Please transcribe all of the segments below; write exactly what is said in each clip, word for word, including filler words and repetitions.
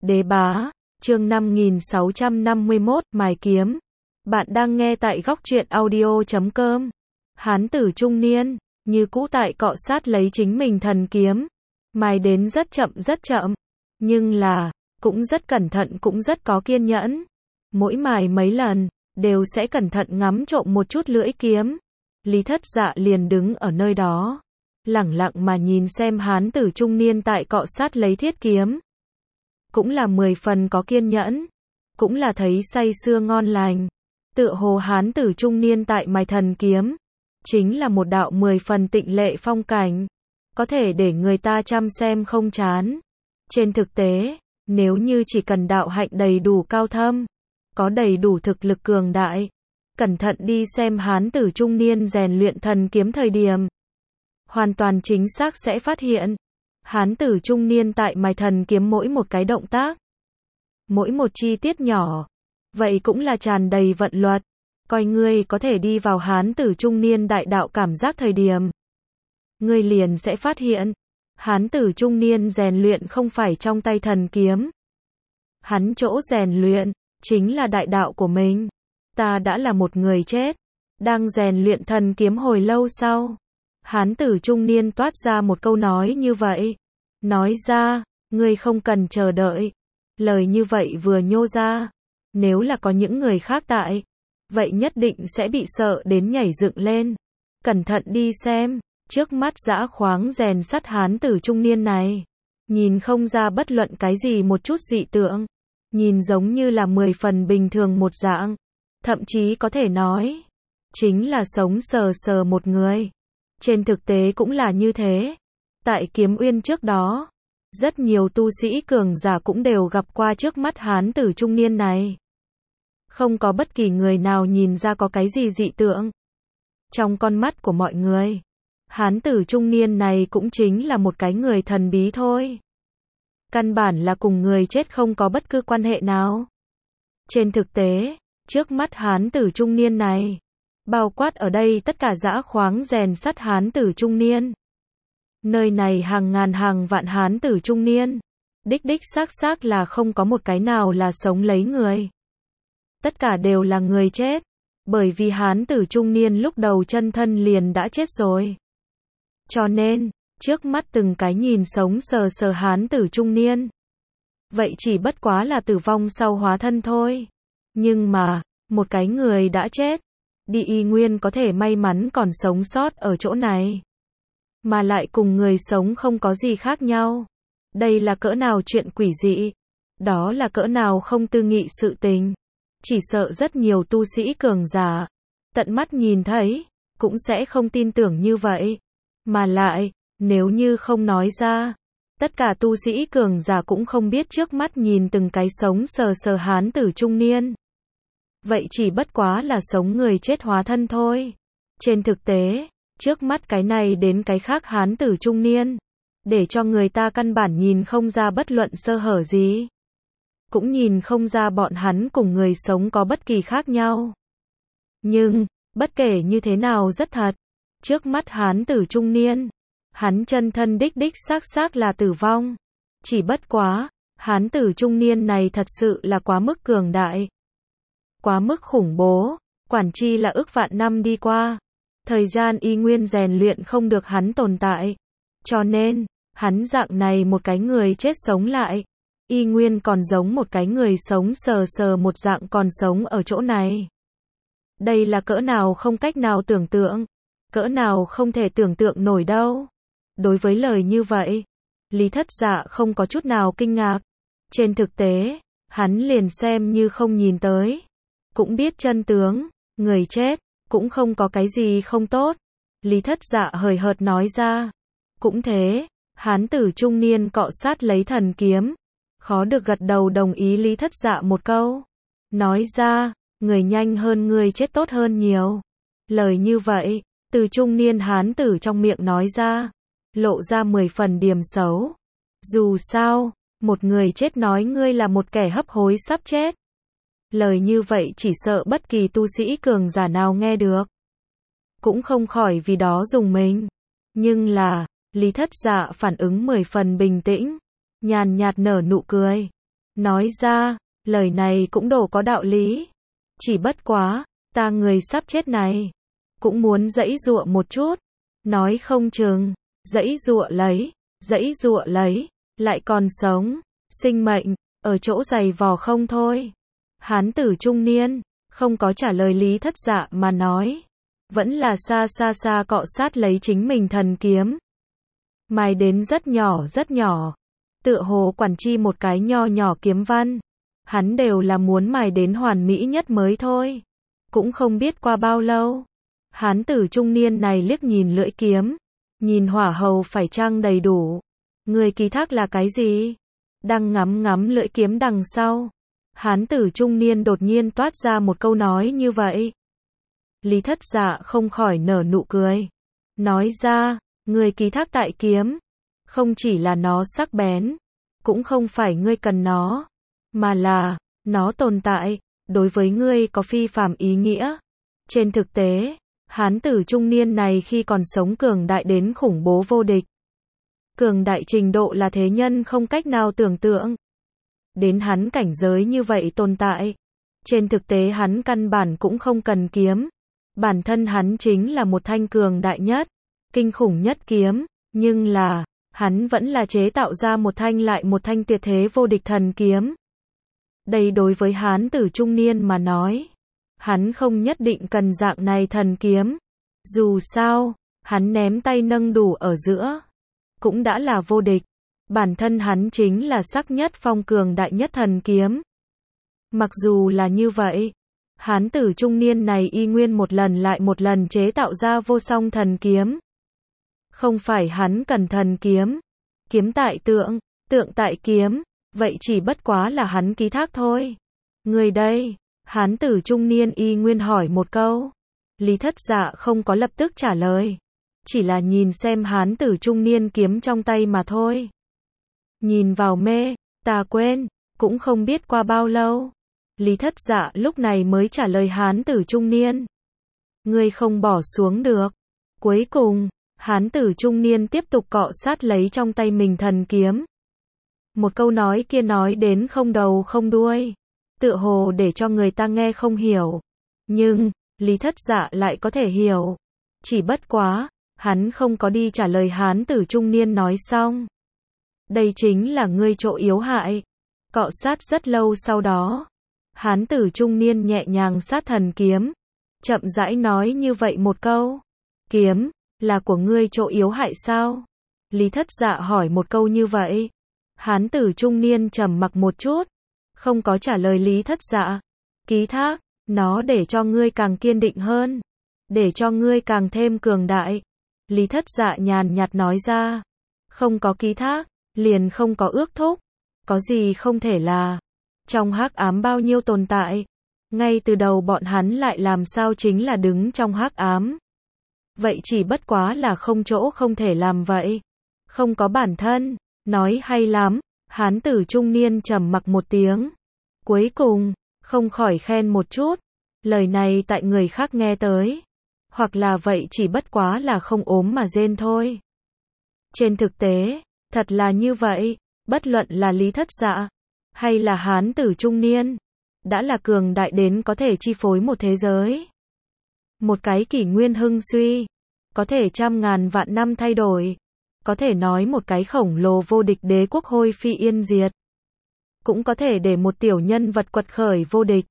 Đế bá, chương năm nghìn sáu trăm năm mươi mốt, mài kiếm. Bạn đang nghe tại góc truyện audio chấm com. Hán tử trung niên, như cũ tại cọ sát lấy chính mình thần kiếm. Mài đến rất chậm rất chậm. Nhưng là, cũng rất cẩn thận cũng rất có kiên nhẫn. Mỗi mài mấy lần, đều sẽ cẩn thận ngắm trộm một chút lưỡi kiếm. Lý Thất Dạ liền đứng ở nơi đó. Lẳng lặng mà nhìn xem hán tử trung niên tại cọ sát lấy thiết kiếm. Cũng là mười phần có kiên nhẫn. Cũng là thấy say sưa ngon lành. Tựa hồ hán tử trung niên tại mài thần kiếm. Chính là một đạo mười phần tịnh lệ phong cảnh. Có thể để người ta chăm xem không chán. Trên thực tế, nếu như chỉ cần đạo hạnh đầy đủ cao thâm, có đầy đủ thực lực cường đại, cẩn thận đi xem hán tử trung niên rèn luyện thần kiếm thời điểm, hoàn toàn chính xác sẽ phát hiện, hán tử trung niên tại mài thần kiếm mỗi một cái động tác, mỗi một chi tiết nhỏ, vậy cũng là tràn đầy vận luật. Coi ngươi có thể đi vào hán tử trung niên đại đạo cảm giác thời điểm, ngươi liền sẽ phát hiện, hán tử trung niên rèn luyện không phải trong tay thần kiếm. Hắn chỗ rèn luyện, chính là đại đạo của mình. Ta đã là một người chết, đang rèn luyện thần kiếm hồi lâu sau. Hán tử trung niên toát ra một câu nói như vậy. Nói ra, ngươi không cần chờ đợi. Lời như vậy vừa nhô ra. Nếu là có những người khác tại, vậy nhất định sẽ bị sợ đến nhảy dựng lên. Cẩn thận đi xem, trước mắt dã khoáng rèn sắt hán tử trung niên này. Nhìn không ra bất luận cái gì một chút dị tượng. Nhìn giống như là mười phần bình thường một dạng. Thậm chí có thể nói, chính là sống sờ sờ một người. Trên thực tế cũng là như thế. Tại Kiếm Uyên trước đó, rất nhiều tu sĩ cường giả cũng đều gặp qua trước mắt hán tử trung niên này. Không có bất kỳ người nào nhìn ra có cái gì dị tượng. Trong con mắt của mọi người, hán tử trung niên này cũng chính là một cái người thần bí thôi. Căn bản là cùng người chết không có bất cứ quan hệ nào. Trên thực tế, trước mắt hán tử trung niên này, bao quát ở đây tất cả dã khoáng rèn sắt hán tử trung niên. Nơi này hàng ngàn hàng vạn hán tử trung niên, đích đích xác xác là không có một cái nào là sống lấy người. Tất cả đều là người chết, bởi vì hán tử trung niên lúc đầu chân thân liền đã chết rồi. Cho nên, trước mắt từng cái nhìn sống sờ sờ hán tử trung niên, vậy chỉ bất quá là tử vong sau hóa thân thôi. Nhưng mà, một cái người đã chết, đi y nguyên có thể may mắn còn sống sót ở chỗ này. Mà lại cùng người sống không có gì khác nhau. Đây là cỡ nào chuyện quỷ dị. Đó là cỡ nào không tư nghị sự tình. Chỉ sợ rất nhiều tu sĩ cường giả, tận mắt nhìn thấy, cũng sẽ không tin tưởng như vậy. Mà lại, nếu như không nói ra, tất cả tu sĩ cường giả cũng không biết trước mắt nhìn từng cái sống sờ sờ hán tử trung niên. Vậy chỉ bất quá là sống người chết hóa thân thôi. Trên thực tế, trước mắt cái này đến cái khác hán tử trung niên, để cho người ta căn bản nhìn không ra bất luận sơ hở gì. Cũng nhìn không ra bọn hắn cùng người sống có bất kỳ khác nhau. Nhưng, bất kể như thế nào rất thật, trước mắt hán tử trung niên, hắn chân thân đích đích xác xác là tử vong. Chỉ bất quá, hán tử trung niên này thật sự là quá mức cường đại. Quá mức khủng bố, quản chi là ức vạn năm đi qua. Thời gian y nguyên rèn luyện không được hắn tồn tại. Cho nên, hắn dạng này một cái người chết sống lại. Y nguyên còn giống một cái người sống sờ sờ một dạng còn sống ở chỗ này. Đây là cỡ nào không cách nào tưởng tượng. Cỡ nào không thể tưởng tượng nổi đâu. Đối với lời như vậy, Lý Thất Dạ không có chút nào kinh ngạc. Trên thực tế, hắn liền xem như không nhìn tới. Cũng biết chân tướng, người chết, cũng không có cái gì không tốt. Lý Thất Dạ hời hợt nói ra. Cũng thế, hán tử trung niên cọ sát lấy thần kiếm. Khó được gật đầu đồng ý Lý Thất Dạ một câu. Nói ra, người nhanh hơn người chết tốt hơn nhiều. Lời như vậy, từ trung niên hán tử trong miệng nói ra, lộ ra mười phần điềm xấu. Dù sao, một người chết nói ngươi là một kẻ hấp hối sắp chết. Lời như vậy chỉ sợ bất kỳ tu sĩ cường giả nào nghe được, cũng không khỏi vì đó dùng mình. Nhưng là, Lý Thất Dạ phản ứng mười phần bình tĩnh, nhàn nhạt nở nụ cười. nói ra, lời này cũng đồ có đạo lý. Chỉ bất quá, ta người sắp chết này, cũng muốn giãy giụa một chút, nói không chừng, giãy giụa lấy, giãy giụa lấy, lại còn sống, sinh mệnh, ở chỗ giày vò không thôi. Hán tử trung niên, không có trả lời Lý Thất Dạ mà nói, vẫn là xa xa xa cọ sát lấy chính mình thần kiếm. Mài đến rất nhỏ rất nhỏ, tựa hồ quản chi một cái nho nhỏ kiếm văn. Hắn đều là muốn mài đến hoàn mỹ nhất mới thôi. Cũng không biết qua bao lâu, hán tử trung niên này liếc nhìn lưỡi kiếm, nhìn hỏa hầu phải chăng đầy đủ. Người ký thác là cái gì? Đang ngắm ngắm lưỡi kiếm đằng sau, hán tử trung niên đột nhiên toát ra một câu nói như vậy. Lý Thất Dạ không khỏi nở nụ cười, nói ra, người ký thác tại kiếm, không chỉ là nó sắc bén, cũng không phải ngươi cần nó, mà là, nó tồn tại, đối với ngươi có phi phàm ý nghĩa. Trên thực tế, hán tử trung niên này khi còn sống cường đại đến khủng bố vô địch. Cường đại trình độ là thế nhân không cách nào tưởng tượng. Đến hắn cảnh giới như vậy tồn tại. Trên thực tế hắn căn bản cũng không cần kiếm. Bản thân hắn chính là một thanh cường đại nhất, kinh khủng nhất kiếm, nhưng là, hắn vẫn là chế tạo ra một thanh lại một thanh tuyệt thế vô địch thần kiếm. Đây đối với hán tử trung niên mà nói, hắn không nhất định cần dạng này thần kiếm. Dù sao, hắn ném tay nâng đủ ở giữa, cũng đã là vô địch. Bản thân hắn chính là sắc nhất phong cường đại nhất thần kiếm. Mặc dù là như vậy, hán tử trung niên này y nguyên một lần lại một lần chế tạo ra vô song thần kiếm. Không phải hắn cần thần kiếm, kiếm tại tượng, tượng tại kiếm, vậy chỉ bất quá là hắn ký thác thôi. Người đây, hán tử trung niên y nguyên hỏi một câu. Lý Thất Dạ không có lập tức trả lời, chỉ là nhìn xem hán tử trung niên kiếm trong tay mà thôi. Nhìn vào mê, ta quên, cũng không biết qua bao lâu. Lý Thất Dạ lúc này mới trả lời hán tử trung niên. Ngươi không bỏ xuống được. Cuối cùng, hán tử trung niên tiếp tục cọ sát lấy trong tay mình thần kiếm. Một câu nói kia nói đến không đầu không đuôi, tựa hồ để cho người ta nghe không hiểu. Nhưng, Lý Thất Dạ lại có thể hiểu. Chỉ bất quá, hắn không có đi trả lời hán tử trung niên nói xong. Đây chính là ngươi chỗ yếu hại. Cọ sát rất lâu sau đó, hán tử trung niên nhẹ nhàng sát thần kiếm, chậm rãi nói như vậy một câu. Kiếm, là của ngươi chỗ yếu hại sao? Lý Thất Dạ hỏi một câu như vậy. Hán tử trung niên trầm mặc một chút, không có trả lời Lý Thất Dạ. Ký thác, nó để cho ngươi càng kiên định hơn, để cho ngươi càng thêm cường đại. Lý Thất Dạ nhàn nhạt nói ra. Không có ký thác, liền không có ước thúc. Có gì không thể là. Trong hắc ám bao nhiêu tồn tại. Ngay từ đầu bọn hắn lại làm sao chính là đứng trong hắc ám. Vậy chỉ bất quá là không chỗ không thể làm vậy. Không có bản thân. Nói hay lắm. Hán tử trung niên trầm mặc một tiếng. Cuối cùng, không khỏi khen một chút. Lời này tại người khác nghe tới. Hoặc là vậy chỉ bất quá là không ốm mà rên thôi. Trên thực tế, thật là như vậy. Bất luận là Lý Thất Dạ, hay là hán tử trung niên, đã là cường đại đến có thể chi phối một thế giới. Một cái kỷ nguyên hưng suy, có thể trăm ngàn vạn năm thay đổi, có thể nói một cái khổng lồ vô địch đế quốc hôi phi yên diệt. Cũng có thể để một tiểu nhân vật quật khởi vô địch.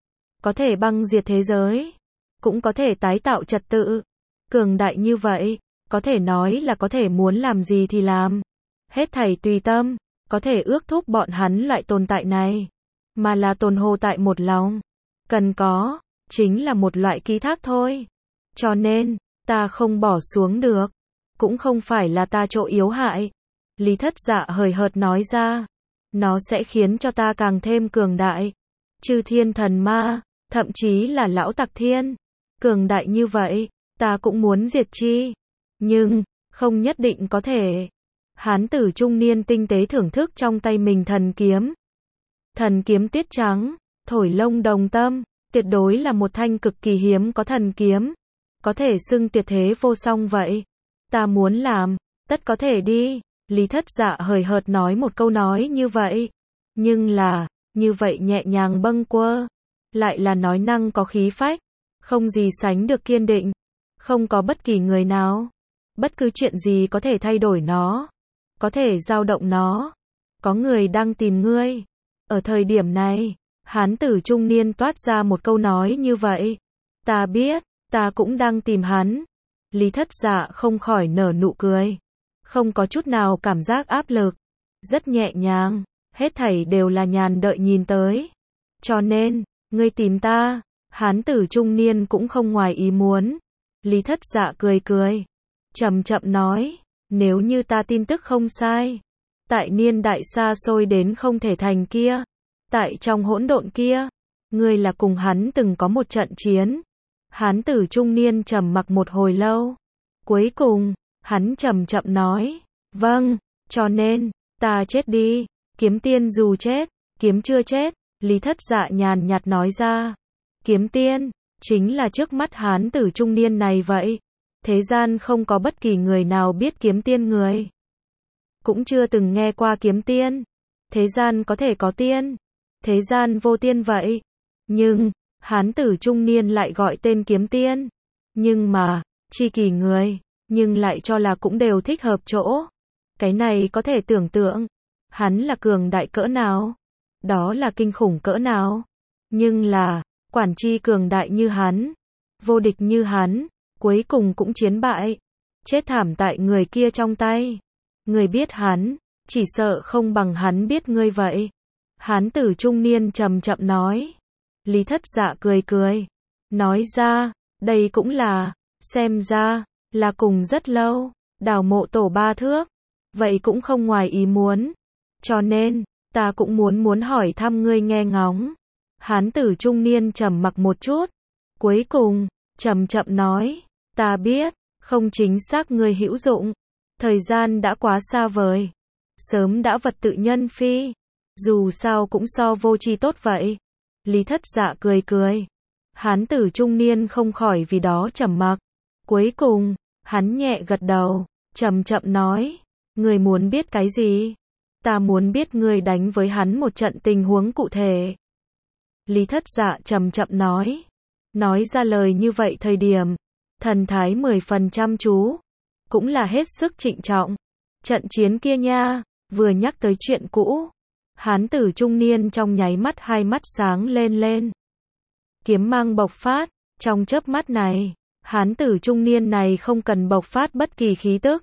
Có thể băng diệt thế giới, cũng có thể tái tạo trật tự. Cường đại như vậy, có thể nói là có thể muốn làm gì thì làm. Hết thảy tùy tâm, có thể ước thúc bọn hắn loại tồn tại này, mà là tồn hồ tại một lòng. Cần có, chính là một loại ký thác thôi. Cho nên, ta không bỏ xuống được, cũng không phải là ta chỗ yếu hại. Lý Thất Dạ hời hợt nói ra, nó sẽ khiến cho ta càng thêm cường đại. Chư thiên thần ma, thậm chí là lão tặc thiên, cường đại như vậy, ta cũng muốn diệt chi. Nhưng, không nhất định có thể. Hán tử trung niên tinh tế thưởng thức trong tay mình thần kiếm. Thần kiếm tuyết trắng, thổi lông đồng tâm, tuyệt đối là một thanh cực kỳ hiếm có thần kiếm. Có thể xưng tuyệt thế vô song vậy. Ta muốn làm, tất có thể đi. Lý Thất Dạ hời hợt nói một câu nói như vậy. Nhưng là, như vậy nhẹ nhàng bâng quơ, lại là nói năng có khí phách, không gì sánh được kiên định, không có bất kỳ người nào, bất cứ chuyện gì có thể thay đổi nó, có thể dao động nó. Có người đang tìm ngươi. Ở thời điểm này, hán tử trung niên toát ra một câu nói như vậy. Ta biết, ta cũng đang tìm hắn. Lý Thất Dạ không khỏi nở nụ cười. Không có chút nào cảm giác áp lực. Rất nhẹ nhàng, hết thảy đều là nhàn đợi nhìn tới. Cho nên, ngươi tìm ta, hán tử trung niên cũng không ngoài ý muốn. Lý Thất Dạ cười cười, chậm chậm nói, nếu như ta tin tức không sai, tại niên đại xa xôi đến không thể thành kia, tại trong hỗn độn kia, ngươi là cùng hắn từng có một trận chiến. Hán tử trung niên trầm mặc một hồi lâu, cuối cùng, hắn chậm chậm nói, vâng, cho nên, ta chết đi, kiếm tiên dù chết, kiếm chưa chết. Lý Thất Dạ nhàn nhạt nói ra, kiếm tiên, chính là trước mắt hán tử trung niên này vậy. Thế gian không có bất kỳ người nào biết kiếm tiên người. Cũng chưa từng nghe qua kiếm tiên. Thế gian có thể có tiên. Thế gian vô tiên vậy. Nhưng, hán tử trung niên lại gọi tên kiếm tiên. Nhưng mà, chi kỳ người, nhưng lại cho là cũng đều thích hợp chỗ. Cái này có thể tưởng tượng. Hắn là cường đại cỡ nào? Đó là kinh khủng cỡ nào? Nhưng là, quản chi cường đại như hắn, vô địch như hắn, cuối cùng cũng chiến bại, chết thảm tại người kia trong tay. Người biết hắn, chỉ sợ không bằng hắn biết ngươi vậy. Hán tử trung niên chậm chậm nói. Lý Thất Dạ cười cười, nói ra, đây cũng là, xem ra, là cùng rất lâu, đào mộ tổ ba thước, vậy cũng không ngoài ý muốn. Cho nên, ta cũng muốn muốn hỏi thăm ngươi nghe ngóng. Hán tử trung niên trầm mặc một chút, cuối cùng, chậm chậm nói, ta biết, không chính xác ngươi hữu dụng, thời gian đã quá xa vời, sớm đã vật tự nhân phi, dù sao cũng so vô tri tốt vậy. Lý Thất Dạ cười cười, hán tử trung niên không khỏi vì đó trầm mặc, cuối cùng, hắn nhẹ gật đầu, chậm chậm nói, ngươi muốn biết cái gì? Ta muốn biết ngươi đánh với hắn một trận tình huống cụ thể. Lý Thất Dạ chậm chậm nói. Nói ra lời như vậy thời điểm, thần thái mười phần chăm chú, cũng là hết sức trịnh trọng. Trận chiến kia nha, vừa nhắc tới chuyện cũ, hán tử trung niên trong nháy mắt hai mắt sáng lên lên. Kiếm mang bộc phát, trong chớp mắt này, hán tử trung niên này không cần bộc phát bất kỳ khí tức.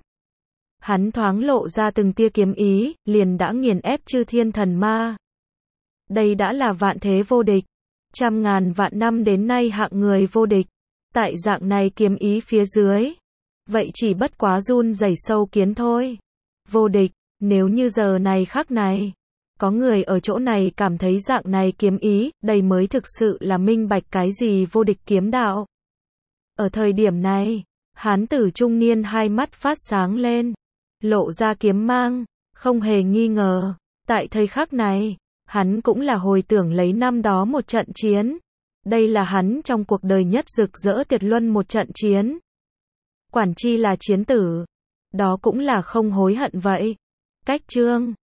Hắn thoáng lộ ra từng tia kiếm ý, liền đã nghiền ép chư thiên thần ma. Đây đã là vạn thế vô địch. Trăm ngàn vạn năm đến nay hạng người vô địch. Tại dạng này kiếm ý phía dưới. Vậy chỉ bất quá run rẩy sâu kiến thôi. Vô địch, nếu như giờ này khắc này. Có người ở chỗ này cảm thấy dạng này kiếm ý, đây mới thực sự là minh bạch cái gì vô địch kiếm đạo. Ở thời điểm này, hán tử trung niên hai mắt phát sáng lên. Lộ ra kiếm mang, không hề nghi ngờ. Tại thời khắc này, hắn cũng là hồi tưởng lấy năm đó một trận chiến. Đây là hắn trong cuộc đời nhất rực rỡ tuyệt luân một trận chiến. Quản chi là chiến tử. Đó cũng là không hối hận vậy. Cách chương